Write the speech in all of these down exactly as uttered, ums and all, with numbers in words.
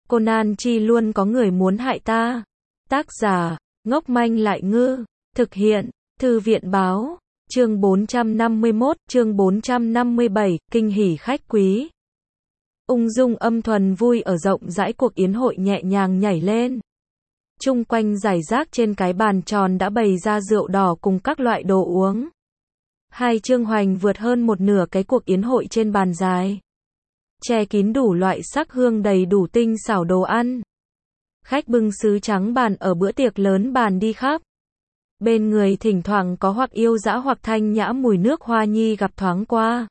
Conan chi luôn có người muốn hại ta. Tác giả, ngốc manh lại ngư. Thực hiện, Thư viện báo. Chương bốn trăm năm mươi mốt, chương bốn trăm năm mươi bảy, kinh hỉ khách quý. Ung dung âm thuần vui ở rộng rãi cuộc yến hội nhẹ nhàng nhảy lên. Chung quanh rải rác trên cái bàn tròn đã bày ra rượu đỏ cùng các loại đồ uống. Hai Trương Hoành vượt hơn một nửa cái cuộc yến hội trên bàn dài. Che kín đủ loại sắc hương đầy đủ tinh xảo đồ ăn. Khách bưng sứ trắng bàn ở bữa tiệc lớn bàn đi khắp. Bên người thỉnh thoảng có hoặc yêu dã hoặc thanh nhã mùi nước hoa nhi gặp thoáng qua.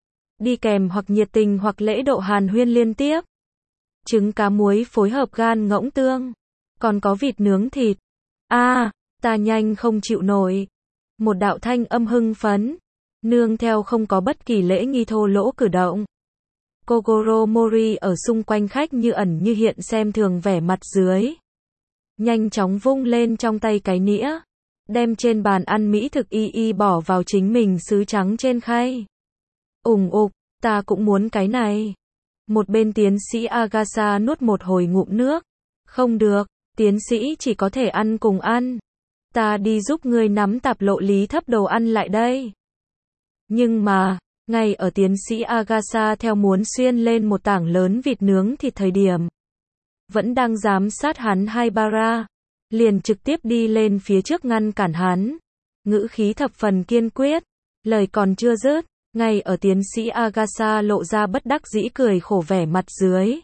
Đi kèm hoặc nhiệt tình hoặc lễ độ hàn huyên liên tiếp. Trứng cá muối phối hợp gan ngỗng tương. Còn có vịt nướng thịt. A, à, ta nhanh không chịu nổi. Một đạo thanh âm hưng phấn. Nương theo không có bất kỳ lễ nghi thô lỗ cử động. Kogoro Mori ở xung quanh khách như ẩn như hiện xem thường vẻ mặt dưới. Nhanh chóng vung lên trong tay cái nĩa. Đem trên bàn ăn mỹ thực y y bỏ vào chính mình sứ trắng trên khay. Ủng ục, ta cũng muốn cái này. Một bên tiến sĩ Agasa nuốt một hồi ngụm nước. Không được, tiến sĩ chỉ có thể ăn cùng ăn. Ta đi giúp ngươi nắm tạp lộ lý thấp đồ ăn lại đây. Nhưng mà, ngay ở tiến sĩ Agasa theo muốn xuyên lên một tảng lớn vịt nướng thịt thời điểm. Vẫn đang giám sát hắn Haibara. Liền trực tiếp đi lên phía trước ngăn cản hắn. Ngữ khí thập phần kiên quyết. Lời còn chưa dứt. Ngay ở tiến sĩ Agasa lộ ra bất đắc dĩ cười khổ vẻ mặt dưới.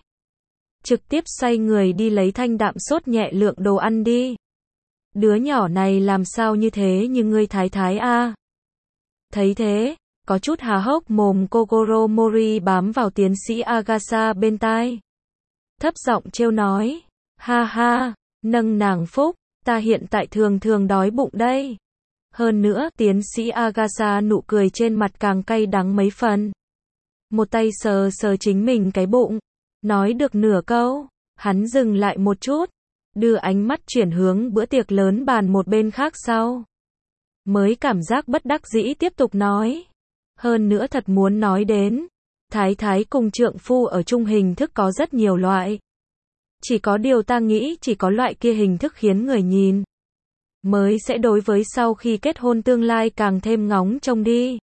Trực tiếp xoay người đi lấy thanh đạm sốt nhẹ lượng đồ ăn đi. Đứa nhỏ này làm sao như thế như ngươi thái thái a? Thấy thế, có chút há hốc mồm Kogoro Mori bám vào tiến sĩ Agasa bên tai. Thấp giọng trêu nói. Ha ha, nâng nàng phúc, ta hiện tại thường thường đói bụng đây. Hơn nữa, tiến sĩ Agasa nụ cười trên mặt càng cay đắng mấy phần. Một tay sờ sờ chính mình cái bụng. Nói được nửa câu, hắn dừng lại một chút. Đưa ánh mắt chuyển hướng bữa tiệc lớn bàn một bên khác sau. Mới cảm giác bất đắc dĩ tiếp tục nói. Hơn nữa thật muốn nói đến. Thái thái cùng trượng phu ở chung hình thức có rất nhiều loại. Chỉ có điều ta nghĩ chỉ có loại kia hình thức khiến người nhìn. Mới sẽ đối với sau khi kết hôn tương lai càng thêm ngóng trông đi.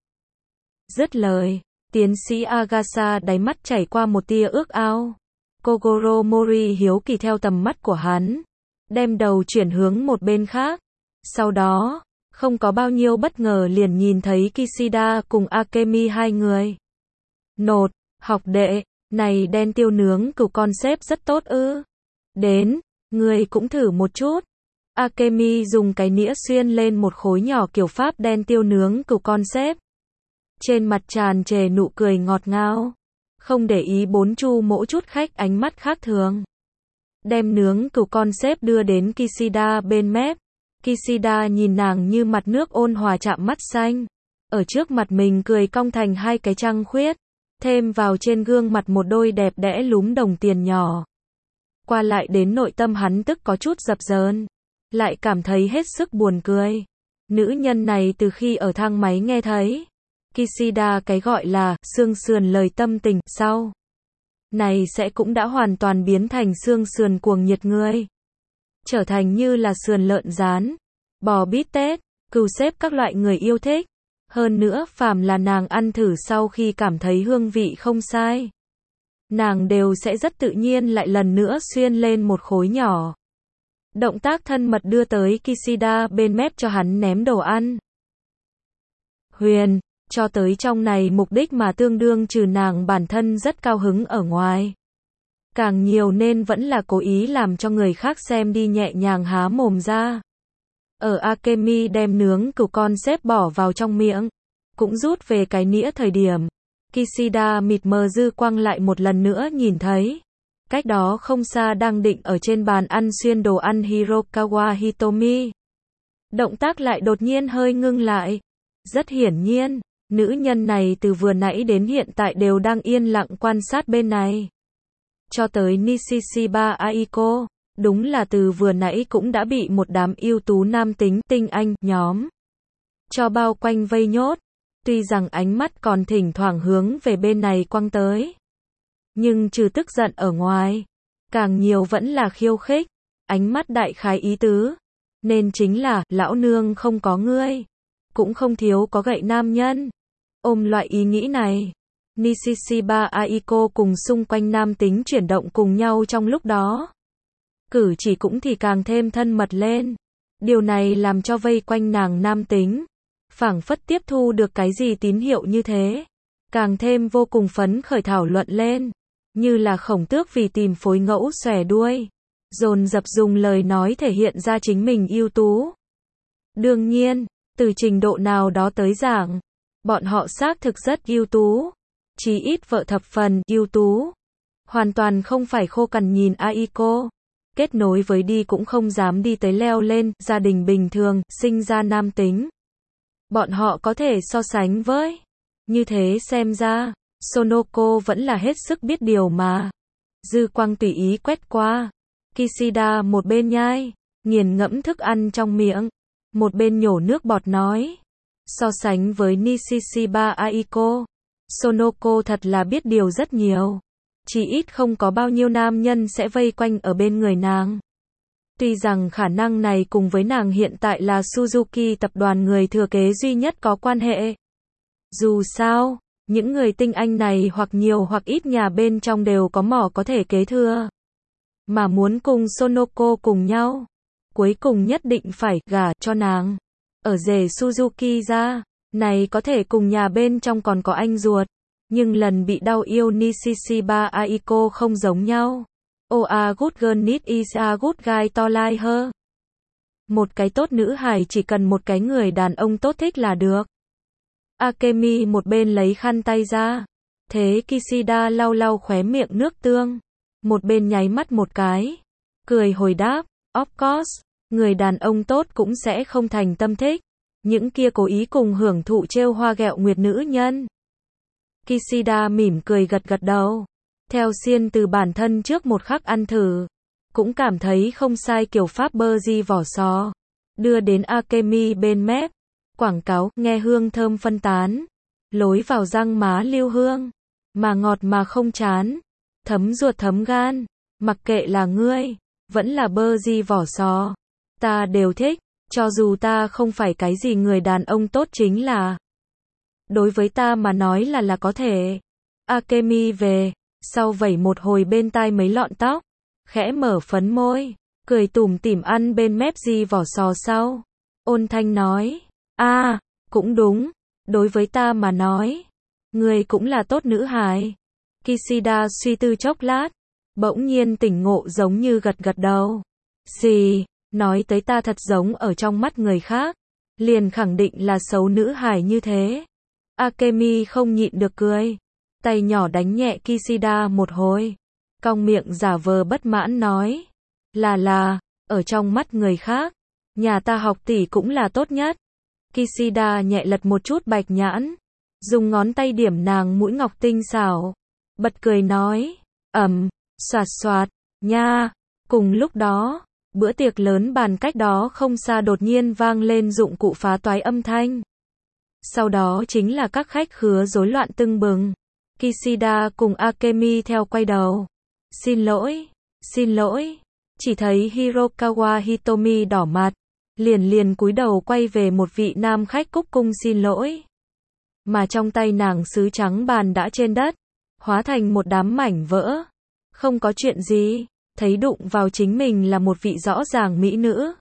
Dứt lời, tiến sĩ Agasa đáy mắt chảy qua một tia ước ao. Kogoro Mori hiếu kỳ theo tầm mắt của hắn. Đem đầu chuyển hướng một bên khác. Sau đó, không có bao nhiêu bất ngờ liền nhìn thấy Kishida cùng Akemi hai người. Nột, học đệ, này đen tiêu nướng cừu concept rất tốt ư. Đến, người cũng thử một chút. Akemi dùng cái nĩa xuyên lên một khối nhỏ kiểu Pháp đen tiêu nướng cừu concept. Trên mặt tràn trề nụ cười ngọt ngào. Không để ý bốn chu mỗi chút khách ánh mắt khác thường. Đem nướng cừu concept đưa đến Kishida bên mép. Kishida nhìn nàng như mặt nước ôn hòa chạm mắt xanh. Ở trước mặt mình cười cong thành hai cái trăng khuyết. Thêm vào trên gương mặt một đôi đẹp đẽ lúm đồng tiền nhỏ. Qua lại đến nội tâm hắn tức có chút dập dờn. Lại cảm thấy hết sức buồn cười. Nữ nhân này từ khi ở thang máy nghe thấy. Kishida cái gọi là xương sườn lời tâm tình sau. Này sẽ cũng đã hoàn toàn biến thành xương sườn cuồng nhiệt người. Trở thành như là sườn lợn rán, bò bít tết, cừu xếp các loại người yêu thích. Hơn nữa phàm là nàng ăn thử sau khi cảm thấy hương vị không sai. Nàng đều sẽ rất tự nhiên lại lần nữa xuyên lên một khối nhỏ. Động tác thân mật đưa tới Kishida bên mép cho hắn ném đồ ăn. Huyền, cho tới trong này mục đích mà tương đương trừ nàng bản thân rất cao hứng ở ngoài. Càng nhiều nên vẫn là cố ý làm cho người khác xem đi nhẹ nhàng há mồm ra. Ở Akemi đem nướng cừu concept bỏ vào trong miệng. Cũng rút về cái nĩa thời điểm. Kishida mịt mờ dư quang lại một lần nữa nhìn thấy. Cách đó không xa đang định ở trên bàn ăn xuyên đồ ăn Hirokawa Hitomi. Động tác lại đột nhiên hơi ngưng lại. Rất hiển nhiên, nữ nhân này từ vừa nãy đến hiện tại đều đang yên lặng quan sát bên này. Cho tới Nishishiba Aiko, đúng là từ vừa nãy cũng đã bị một đám ưu tú nam tính tinh anh nhóm cho bao quanh vây nhốt. Tuy rằng ánh mắt còn thỉnh thoảng hướng về bên này quăng tới. Nhưng trừ tức giận ở ngoài, càng nhiều vẫn là khiêu khích, ánh mắt đại khái ý tứ, nên chính là, lão nương không có ngươi, cũng không thiếu có gậy nam nhân. Ôm loại ý nghĩ này, Nishiba Aiko cùng xung quanh nam tính chuyển động cùng nhau trong lúc đó. Cử chỉ cũng thì càng thêm thân mật lên. Điều này làm cho vây quanh nàng nam tính, phảng phất tiếp thu được cái gì tín hiệu như thế. Càng thêm vô cùng phấn khởi thảo luận lên. Như là khổng tước vì tìm phối ngẫu xòe đuôi. Dồn dập dùng lời nói thể hiện ra chính mình ưu tú. Đương nhiên, từ trình độ nào đó tới giảng, bọn họ xác thực rất ưu tú. Chí ít vợ thập phần ưu tú. Hoàn toàn không phải khô cằn nhìn Aiko. Kết nối với đi cũng không dám đi tới leo lên, gia đình bình thường, sinh ra nam tính. Bọn họ có thể so sánh với. Như thế xem ra, Sonoko vẫn là hết sức biết điều mà. Dư quang tùy ý quét qua. Kishida một bên nhai, nghiền ngẫm thức ăn trong miệng. Một bên nhổ nước bọt nói. So sánh với Nishiba Aiko, Sonoko thật là biết điều rất nhiều. Chỉ ít không có bao nhiêu nam nhân sẽ vây quanh ở bên người nàng. Tuy rằng khả năng này cùng với nàng hiện tại là Suzuki tập đoàn người thừa kế duy nhất có quan hệ. Dù sao, những người tinh anh này hoặc nhiều hoặc ít nhà bên trong đều có mỏ có thể kế thừa. Mà muốn cùng Sonoko cùng nhau, cuối cùng nhất định phải gả cho nàng. Ở rể Suzuki ra, này có thể cùng nhà bên trong còn có anh ruột. Nhưng lần bị đau yêu Nishiba Aiko không giống nhau. Oh a good girl need is a good guy to like her. Một cái tốt nữ hài chỉ cần một cái người đàn ông tốt thích là được. Akemi một bên lấy khăn tay ra. Thế Kishida lau lau khóe miệng nước tương. Một bên nháy mắt một cái. Cười hồi đáp, of course, người đàn ông tốt cũng sẽ không thành tâm thích. Những kia cố ý cùng hưởng thụ trêu hoa ghẹo nguyệt nữ nhân. Kishida mỉm cười gật gật đầu. Theo xiên từ bản thân trước một khắc ăn thử. Cũng cảm thấy không sai kiểu pháp bơ di vỏ sò. Đưa đến Akemi bên mép. Quảng cáo, nghe hương thơm phân tán. Lối vào răng má lưu hương. Mà ngọt mà không chán. Thấm ruột thấm gan. Mặc kệ là ngươi, vẫn là bơ di vỏ sò. Ta đều thích, cho dù ta không phải cái gì người đàn ông tốt chính là. Đối với ta mà nói là là có thể. Akemi về, sau vẩy một hồi bên tai mấy lọn tóc, khẽ mở phấn môi, cười tủm tỉm ăn bên mép di vỏ sò sau. Ôn thanh nói, a, à, cũng đúng, đối với ta mà nói, người cũng là tốt nữ hài. Kishida suy tư chốc lát, bỗng nhiên tỉnh ngộ giống như gật gật đầu. Gì, nói tới ta thật giống ở trong mắt người khác, liền khẳng định là xấu nữ hài như thế. Akemi không nhịn được cười, tay nhỏ đánh nhẹ Kishida một hồi, cong miệng giả vờ bất mãn nói, là là, ở trong mắt người khác, nhà ta học tỷ cũng là tốt nhất. Kishida nhẹ lật một chút bạch nhãn, dùng ngón tay điểm nàng mũi ngọc tinh xảo, bật cười nói, ầm, xoạt xoạt, nha. Cùng lúc đó, bữa tiệc lớn bàn cách đó không xa đột nhiên vang lên dụng cụ phá toái âm thanh. Sau đó chính là các khách khứa rối loạn tưng bừng. Kishida cùng Akemi theo quay đầu. Xin lỗi, xin lỗi. Chỉ thấy Hirokawa Hitomi đỏ mặt, liền liền cúi đầu quay về một vị nam khách cúc cung xin lỗi. Mà trong tay nàng sứ trắng bàn đã trên đất, hóa thành một đám mảnh vỡ. Không có chuyện gì, thấy đụng vào chính mình là một vị rõ ràng mỹ nữ.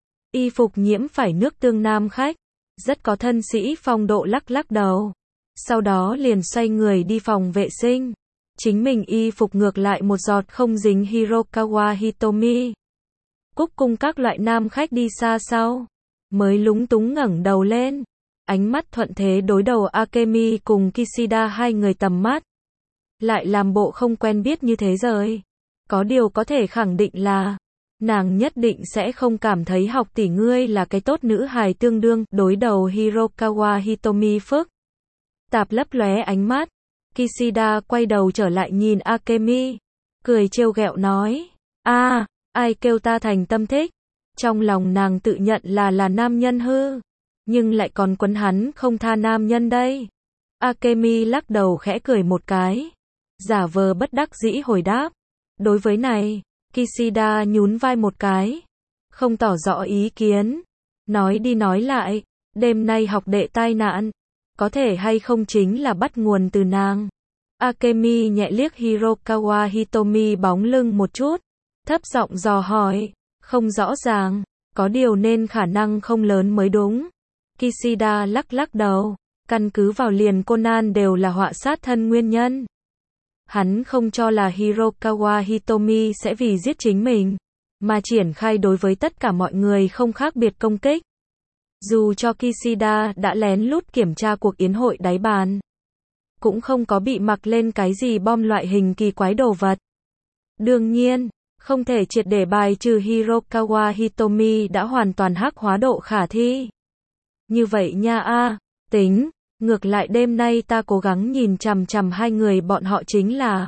Y phục nhiễm phải nước tương nam khách, rất có thân sĩ phong độ lắc lắc đầu. Sau đó liền xoay người đi phòng vệ sinh. Chính mình y phục ngược lại một giọt không dính Hirokawa Hitomi. Cúc cung các loại nam khách đi xa sau, mới lúng túng ngẩng đầu lên. Ánh mắt thuận thế đối đầu Akemi cùng Kishida hai người tầm mắt. Lại làm bộ không quen biết như thế rồi. Có điều có thể khẳng định là, nàng nhất định sẽ không cảm thấy học tỷ ngươi là cái tốt nữ hài tương đương. Đối đầu Hirokawa Hitomi phức tạp lấp lóe ánh mắt. Kishida quay đầu trở lại nhìn Akemi, cười trêu ghẹo nói, a, à, ai kêu ta thành tâm thích. Trong lòng nàng tự nhận là là nam nhân hư, nhưng lại còn quấn hắn không tha nam nhân đây. Akemi lắc đầu khẽ cười một cái, giả vờ bất đắc dĩ hồi đáp, Đối với này, Kishida nhún vai một cái, không tỏ rõ ý kiến. Nói đi nói lại, đêm nay học đệ tai nạn, có thể hay không chính là bắt nguồn từ nàng. Akemi nhẹ liếc Hirokawa Hitomi bóng lưng một chút, thấp giọng dò hỏi, không rõ ràng, có điều nên khả năng không lớn mới đúng. Kishida lắc lắc đầu, căn cứ vào liền Conan đều là họa sát thân nguyên nhân. Hắn không cho là Hirokawa Hitomi sẽ vì giết chính mình, mà triển khai đối với tất cả mọi người không khác biệt công kích. Dù cho Kishida đã lén lút kiểm tra cuộc yến hội đáy bàn, cũng không có bị mặc lên cái gì bom loại hình kỳ quái đồ vật. Đương nhiên, không thể triệt để bài trừ Hirokawa Hitomi đã hoàn toàn hắc hóa độ khả thi. Như vậy nha a, tính, ngược lại đêm nay ta cố gắng nhìn chằm chằm hai người bọn họ chính là.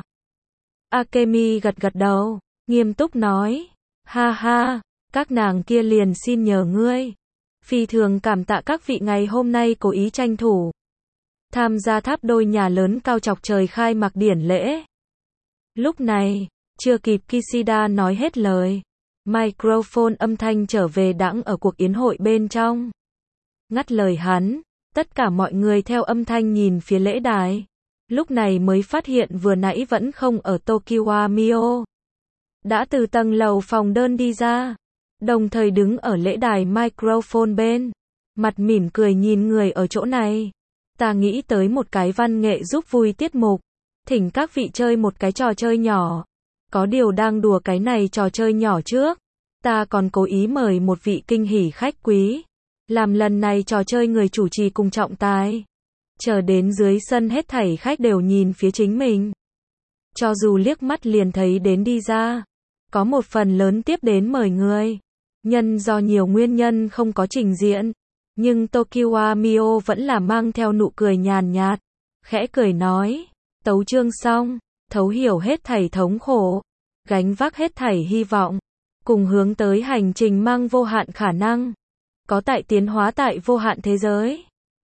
Akemi gật gật đầu, nghiêm túc nói, ha ha, các nàng kia liền xin nhờ ngươi. Phi thường cảm tạ các vị ngày hôm nay cố ý tranh thủ tham gia tháp đôi nhà lớn cao chọc trời khai mạc điển lễ. Lúc này, chưa kịp Kishida nói hết lời, microphone âm thanh trở về đãng ở cuộc yến hội bên trong. Ngắt lời hắn, tất cả mọi người theo âm thanh nhìn phía lễ đài. Lúc này mới phát hiện vừa nãy vẫn không ở Tokiwa Mio. Đã từ tầng lầu phòng đơn đi ra, đồng thời đứng ở lễ đài microphone bên, mặt mỉm cười nhìn người ở chỗ này. Ta nghĩ tới một cái văn nghệ giúp vui tiết mục, thỉnh các vị chơi một cái trò chơi nhỏ. Có điều đang đùa cái này trò chơi nhỏ trước, ta còn cố ý mời một vị kinh hỉ khách quý, làm lần này trò chơi người chủ trì cùng trọng tài. Chờ đến dưới sân hết thảy khách đều nhìn phía chính mình. Cho dù liếc mắt liền thấy đến đi ra, có một phần lớn tiếp đến mời người. Nhân do nhiều nguyên nhân không có trình diễn, nhưng Tokiwa Mio vẫn là mang theo nụ cười nhàn nhạt, khẽ cười nói, tấu chương xong, thấu hiểu hết thảy thống khổ, gánh vác hết thảy hy vọng, cùng hướng tới hành trình mang vô hạn khả năng, có tại tiến hóa tại vô hạn thế giới.